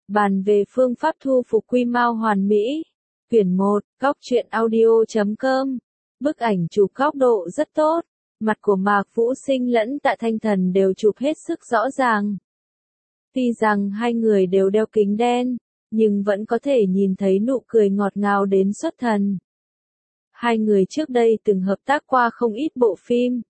Bàn về phương pháp thu phục quy mao hoàn mỹ. Quyển 1, góc truyện audio.com. Bức ảnh chụp góc độ rất tốt. Mặt của Mạc Vũ Sinh lẫn Tạ Thanh Thần đều chụp hết sức rõ ràng. Tuy rằng hai người đều đeo kính đen, nhưng vẫn có thể nhìn thấy nụ cười ngọt ngào đến xuất thần. Hai người trước đây từng hợp tác qua không ít bộ phim.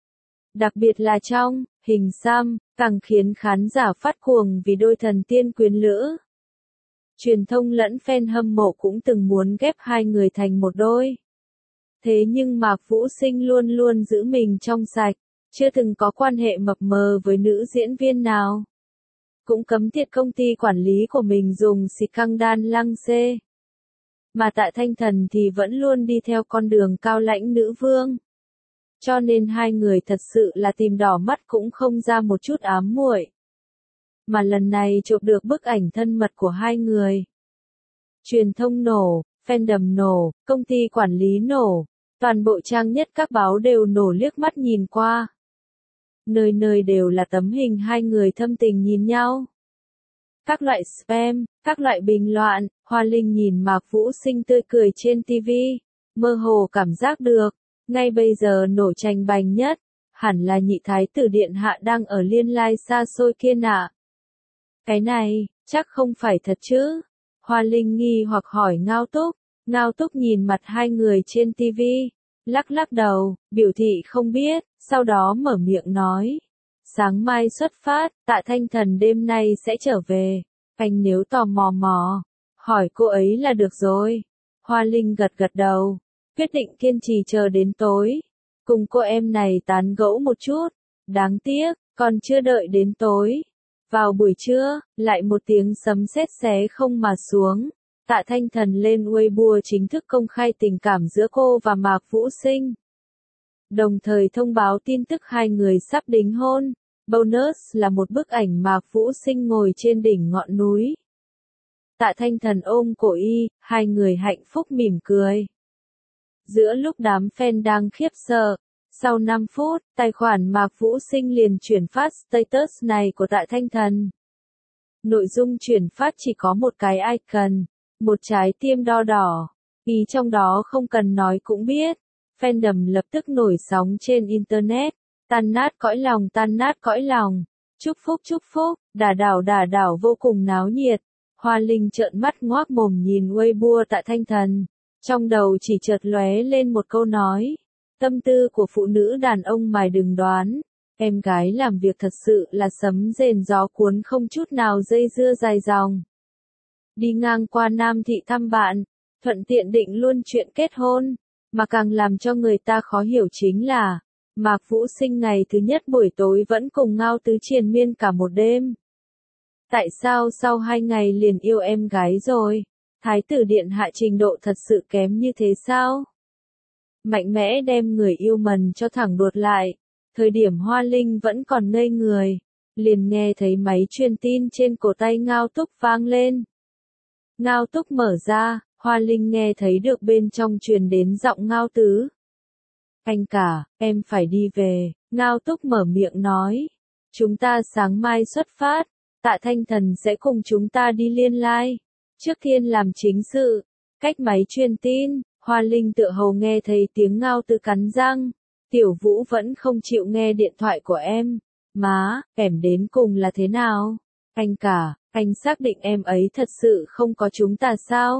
Đặc biệt là trong Hình Xăm, càng khiến khán giả phát cuồng vì đôi thần tiên quyến lữ. Truyền thông lẫn fan hâm mộ cũng từng muốn ghép hai người thành một đôi. Thế nhưng Mạc Vũ Sinh luôn luôn giữ mình trong sạch, chưa từng có quan hệ mập mờ với nữ diễn viên nào. Cũng cấm tiệt công ty quản lý của mình dùng scandal lăng xê. Mà Tạ Thanh Thần thì vẫn luôn đi theo con đường cao lãnh nữ vương. Cho nên hai người thật sự là tìm đỏ mắt cũng không ra một chút ám muội. Mà lần này chụp được bức ảnh thân mật của hai người. Truyền thông nổ, fandom nổ, công ty quản lý nổ, toàn bộ trang nhất các báo đều nổ liếc mắt nhìn qua. Nơi nơi đều là tấm hình hai người thâm tình nhìn nhau. Các loại spam, các loại bình luận, Hoa Linh nhìn Mạc Vũ Sinh tươi cười trên TV, mơ hồ cảm giác được, ngay bây giờ nổ tranh bành nhất, hẳn là nhị thái tử điện hạ đang ở liên lai xa xôi kia nạ. Cái này, chắc không phải thật chứ? Hoa Linh nghi hoặc hỏi Ngao Túc nhìn mặt hai người trên TV, lắc lắc đầu, biểu thị không biết, sau đó mở miệng nói. Sáng mai xuất phát, Tạ Thanh Thần đêm nay sẽ trở về. Anh nếu tò mò, hỏi cô ấy là được rồi. Hoa Linh gật gật đầu, quyết định kiên trì chờ đến tối. Cùng cô em này tán gẫu một chút. Đáng tiếc, còn chưa đợi đến tối. Vào buổi trưa, lại một tiếng sấm sét xé không mà xuống. Tạ Thanh Thần lên Weibo chính thức công khai tình cảm giữa cô và Mạc Vũ Sinh. Đồng thời thông báo tin tức hai người sắp đính hôn. Bonus là một bức ảnh Mạc Vũ Sinh ngồi trên đỉnh ngọn núi. Tạ Thanh Thần ôm cổ y, hai người hạnh phúc mỉm cười. Giữa lúc đám fan đang khiếp sợ, sau 5 phút, tài khoản Mạc Vũ Sinh liền chuyển phát status này của Tạ Thanh Thần. Nội dung chuyển phát chỉ có một cái icon, một trái tim đo đỏ, ý trong đó không cần nói cũng biết. Fandom lập tức nổi sóng trên Internet, tan nát cõi lòng, chúc phúc, đà đảo vô cùng náo nhiệt. Hoa Linh trợn mắt ngoác mồm nhìn Weibo Tạ Thanh Thần, trong đầu chỉ chợt lóe lên một câu nói, tâm tư của phụ nữ đàn ông mày đừng đoán, em gái làm việc thật sự là sấm rền gió cuốn không chút nào dây dưa dài dòng. Đi ngang qua Nam Thị thăm bạn, thuận tiện định luôn chuyện kết hôn, mà càng làm cho người ta khó hiểu chính là, Mạc Vũ Sinh ngày thứ nhất buổi tối vẫn cùng Ngao Tứ triền miên cả một đêm. Tại sao sau 2 ngày liền yêu em gái rồi? Thái tử điện hạ trình độ thật sự kém như thế sao? Mạnh mẽ đem người yêu mần cho thẳng đuột lại. Thời điểm Hoa Linh vẫn còn ngây người, liền nghe thấy máy truyền tin trên cổ tay Ngao Túc vang lên. Ngao Túc mở ra, Hoa Linh nghe thấy được bên trong truyền đến giọng Ngao Tứ. Anh cả, em phải đi về, Ngao Túc mở miệng nói. Chúng ta sáng mai xuất phát, Tạ Thanh Thần sẽ cùng chúng ta đi liên lai. Trước tiên làm chính sự, cách máy truyền tin, Hoa Linh tựa hồ nghe thấy tiếng Ngao Tứ cắn răng. Tiểu Vũ vẫn không chịu nghe điện thoại của em. Má, em đến cùng là thế nào? Anh cả, anh xác định em ấy thật sự không có chúng ta sao?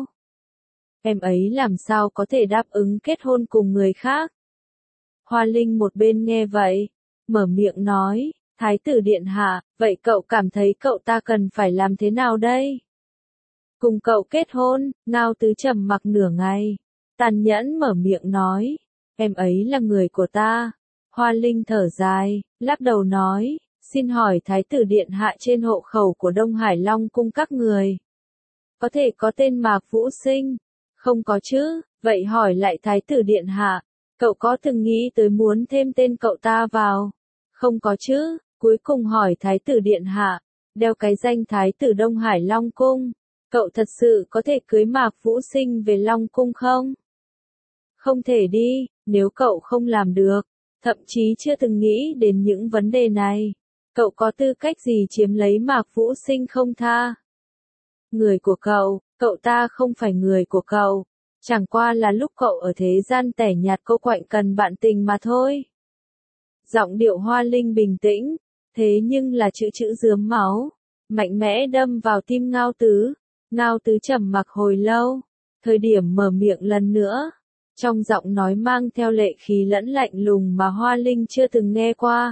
Em ấy làm sao có thể đáp ứng kết hôn cùng người khác? Hoa Linh một bên nghe vậy, mở miệng nói, Thái tử điện hạ, vậy cậu cảm thấy cậu ta cần phải làm thế nào đây? Cùng cậu kết hôn, Ngao Tứ trầm mặc nửa ngày, tàn nhẫn mở miệng nói, em ấy là người của ta. Hoa Linh thở dài, lắc đầu nói, xin hỏi Thái tử điện hạ trên hộ khẩu của Đông Hải Long cung các người. Có thể có tên Mạc Vũ Sinh? Không có chứ, vậy hỏi lại Thái tử điện hạ, cậu có từng nghĩ tới muốn thêm tên cậu ta vào? Không có chứ, cuối cùng hỏi Thái tử điện hạ, đeo cái danh Thái tử Đông Hải Long cung, cậu thật sự có thể cưới Mạc Vũ Sinh về Long cung không? Không thể đi, nếu cậu không làm được, thậm chí chưa từng nghĩ đến những vấn đề này, cậu có tư cách gì chiếm lấy Mạc Vũ Sinh không tha? Người của cậu ta không phải người của cậu. Chẳng qua là lúc cậu ở thế gian tẻ nhạt cô quạnh cần bạn tình mà thôi. Giọng điệu Hoa Linh bình tĩnh, thế nhưng là chữ rướm máu, mạnh mẽ đâm vào tim Ngao Tứ. Ngao Tứ trầm mặc hồi lâu, thời điểm mở miệng lần nữa, trong giọng nói mang theo lệ khí lẫn lạnh lùng mà Hoa Linh chưa từng nghe qua.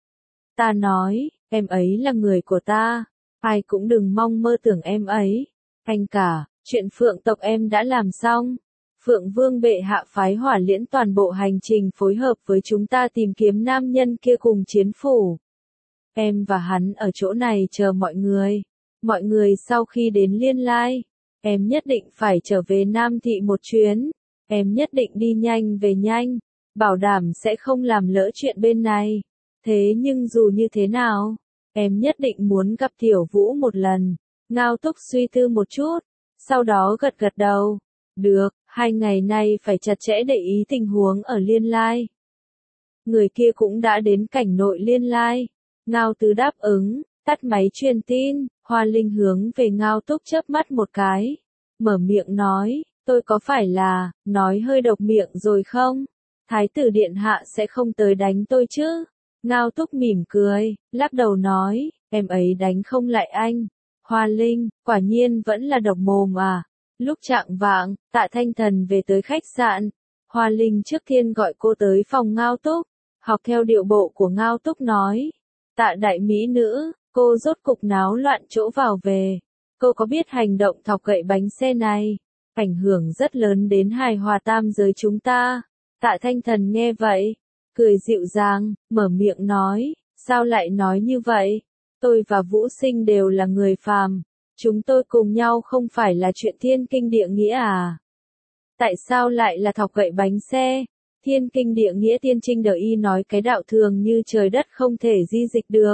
Ta nói, em ấy là người của ta, ai cũng đừng mong mơ tưởng em ấy. Anh cả, chuyện Phượng tộc em đã làm xong. Phượng Vương bệ hạ phái Hỏa Liễn toàn bộ hành trình phối hợp với chúng ta tìm kiếm nam nhân kia cùng chiến phủ. Em và hắn ở chỗ này chờ mọi người. Mọi người sau khi đến Liên Lai, em nhất định phải trở về Nam Thị một chuyến. Em nhất định đi nhanh về nhanh, bảo đảm sẽ không làm lỡ chuyện bên này. Thế nhưng dù như thế nào, em nhất định muốn gặp Tiểu Vũ một lần. Ngao Túc suy tư một chút, sau đó gật gật đầu. Được, 2 ngày nay phải chặt chẽ để ý tình huống ở Liên Lai. Người kia cũng đã đến cảnh nội Liên Lai. Ngao Tứ đáp ứng, tắt máy truyền tin, Hoa Linh hướng về Ngao Túc chớp mắt một cái. Mở miệng nói, tôi có phải là, nói hơi độc miệng rồi không? Thái tử điện hạ sẽ không tới đánh tôi chứ? Ngao Túc mỉm cười, lắc đầu nói, em ấy đánh không lại anh. Hoa Linh, quả nhiên vẫn là độc mồm à. Lúc chạng vạng, Tạ Thanh Thần về tới khách sạn. Hoa Linh trước tiên gọi cô tới phòng Ngao Túc, học theo điệu bộ của Ngao Túc nói. Tạ đại mỹ nữ, cô rốt cục náo loạn chỗ vào về. Cô có biết hành động thọc gậy bánh xe này ảnh hưởng rất lớn đến hài hòa tam giới chúng ta. Tạ Thanh Thần nghe vậy, cười dịu dàng, mở miệng nói, sao lại nói như vậy? Tôi và Vũ Sinh đều là người phàm, chúng tôi cùng nhau không phải là chuyện thiên kinh địa nghĩa à? Tại sao lại là thọc gậy bánh xe? Thiên kinh địa nghĩa tiên trinh đờ y nói cái đạo thường như trời đất không thể di dịch được.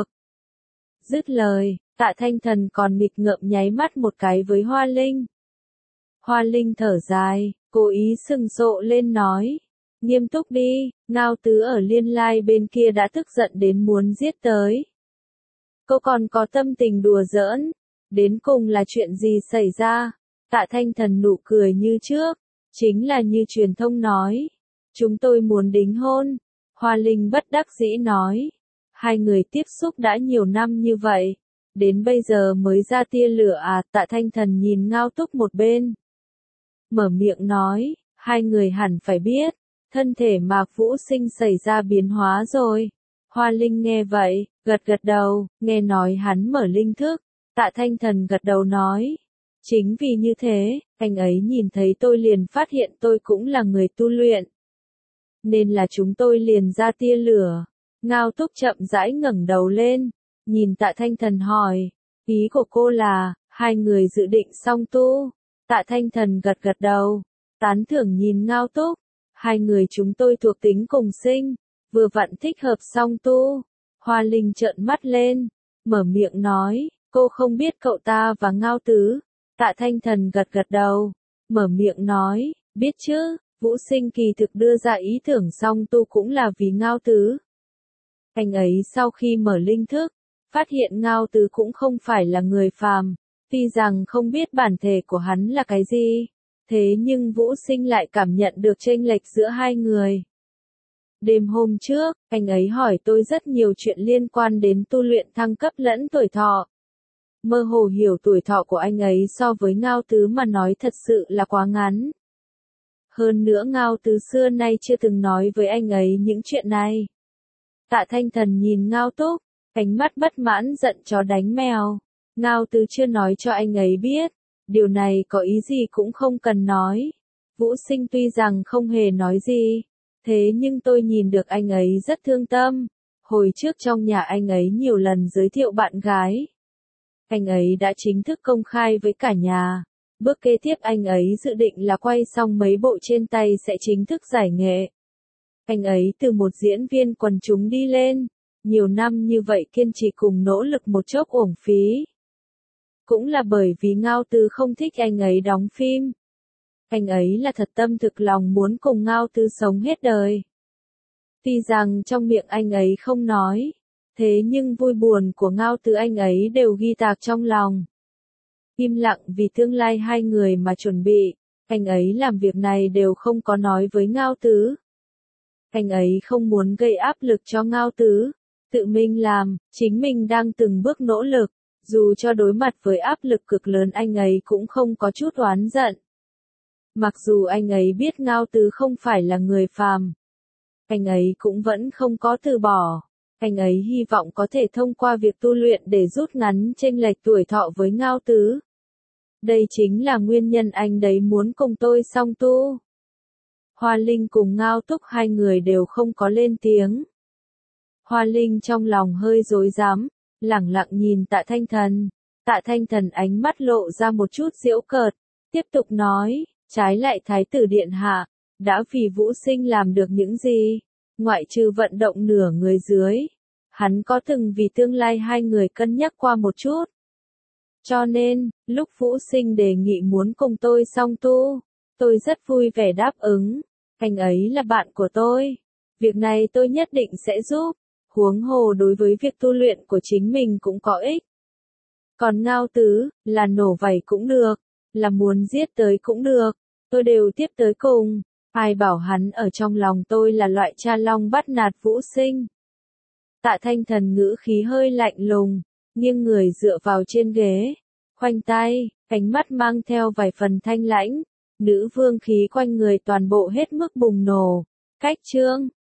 Dứt lời, Tạ Thanh Thần còn nghịch ngợm nháy mắt một cái với Hoa Linh. Hoa Linh thở dài, cố ý sừng sộ lên nói. Nghiêm túc đi, Ngao Tứ ở Liên Lai bên kia đã tức giận đến muốn giết tới. Cô còn có tâm tình đùa giỡn. Đến cùng là chuyện gì xảy ra? Tạ Thanh Thần nụ cười như trước. Chính là như truyền thông nói. Chúng tôi muốn đính hôn. Hoa Linh bất đắc dĩ nói. Hai người tiếp xúc đã nhiều năm như vậy. Đến bây giờ mới ra tia lửa à? Tạ Thanh Thần nhìn Ngao Túc một bên. Mở miệng nói, hai người hẳn phải biết, thân thể Mạc Vũ Sinh xảy ra biến hóa rồi. Hoa Linh nghe vậy, gật đầu, nghe nói hắn mở linh thức. Tạ Thanh Thần gật đầu nói, chính vì như thế, anh ấy nhìn thấy tôi liền phát hiện tôi cũng là người tu luyện. Nên là chúng tôi liền ra tia lửa. Ngao Túc chậm rãi ngẩng đầu lên, nhìn Tạ Thanh Thần hỏi, ý của cô là, hai người dự định song tu. Tạ Thanh Thần gật đầu, tán thưởng nhìn Ngao Túc, hai người chúng tôi thuộc tính cùng sinh, vừa vặn thích hợp song tu. Hoa Linh trợn mắt lên, mở miệng nói, cô không biết cậu ta và Ngao Tứ. Tạ Thanh Thần gật đầu, mở miệng nói, biết chứ, Vũ Sinh kỳ thực đưa ra ý tưởng song tu cũng là vì Ngao Tứ. Anh ấy sau khi mở linh thức, phát hiện Ngao Tứ cũng không phải là người phàm. Tuy rằng không biết bản thể của hắn là cái gì, thế nhưng Vũ Sinh lại cảm nhận được chênh lệch giữa hai người. Đêm hôm trước, anh ấy hỏi tôi rất nhiều chuyện liên quan đến tu luyện thăng cấp lẫn tuổi thọ. Mơ hồ hiểu tuổi thọ của anh ấy so với Ngao Tứ mà nói thật sự là quá ngắn. Hơn nữa Ngao Tứ xưa nay chưa từng nói với anh ấy những chuyện này. Tạ Thanh Thần nhìn Ngao Túc, ánh mắt bất mãn giận chó đánh mèo. Ngao Tứ chưa nói cho anh ấy biết, điều này có ý gì cũng không cần nói. Vũ Sinh tuy rằng không hề nói gì, thế nhưng tôi nhìn được anh ấy rất thương tâm. Hồi trước trong nhà anh ấy nhiều lần giới thiệu bạn gái. Anh ấy đã chính thức công khai với cả nhà. Bước kế tiếp anh ấy dự định là quay xong mấy bộ trên tay sẽ chính thức giải nghệ. Anh ấy từ một diễn viên quần chúng đi lên, nhiều năm như vậy kiên trì cùng nỗ lực một chốc uổng phí. Cũng là bởi vì Ngao Tứ không thích anh ấy đóng phim. Anh ấy là thật tâm thực lòng muốn cùng Ngao Tứ sống hết đời. Tuy rằng trong miệng anh ấy không nói, thế nhưng vui buồn của Ngao Tứ anh ấy đều ghi tạc trong lòng. im lặng vì tương lai hai người mà chuẩn bị. Anh ấy làm việc này đều không có nói với Ngao Tứ. Anh ấy không muốn gây áp lực cho Ngao Tứ. Tự mình làm, chính mình đang từng bước nỗ lực. Dù cho đối mặt với áp lực cực lớn anh ấy cũng không có chút oán giận. Mặc dù anh ấy biết Ngao Tứ không phải là người phàm. Anh ấy cũng vẫn không có từ bỏ. Anh ấy hy vọng có thể thông qua việc tu luyện để rút ngắn chênh lệch tuổi thọ với Ngao Tứ. Đây chính là nguyên nhân anh đấy muốn cùng tôi song tu. Hoa Linh cùng Ngao Túc hai người đều không có lên tiếng. Hoa Linh trong lòng hơi rối rắm, lẳng lặng nhìn Tạ Thanh Thần. Tạ Thanh Thần ánh mắt lộ ra một chút giễu cợt, tiếp tục nói, trái lại Thái tử Điện Hạ, đã vì Vũ Sinh làm được những gì, ngoại trừ vận động nửa người dưới. Hắn có từng vì tương lai hai người cân nhắc qua một chút. Cho nên, lúc Vũ Sinh đề nghị muốn cùng tôi song tu, tôi rất vui vẻ đáp ứng. Anh ấy là bạn của tôi. Việc này tôi nhất định sẽ giúp. Huống hồ đối với việc tu luyện của chính mình cũng có ích. Còn Ngao Tứ, là nổ vảy cũng được, là muốn giết tới cũng được, tôi đều tiếp tới cùng. Ai bảo hắn ở trong lòng tôi là loại cha long bắt nạt Vũ Sinh. Tạ Thanh Thần ngữ khí hơi lạnh lùng, nghiêng người dựa vào trên ghế, khoanh tay, ánh mắt mang theo vài phần thanh lãnh, nữ vương khí quanh người toàn bộ hết mức bùng nổ. Cách chương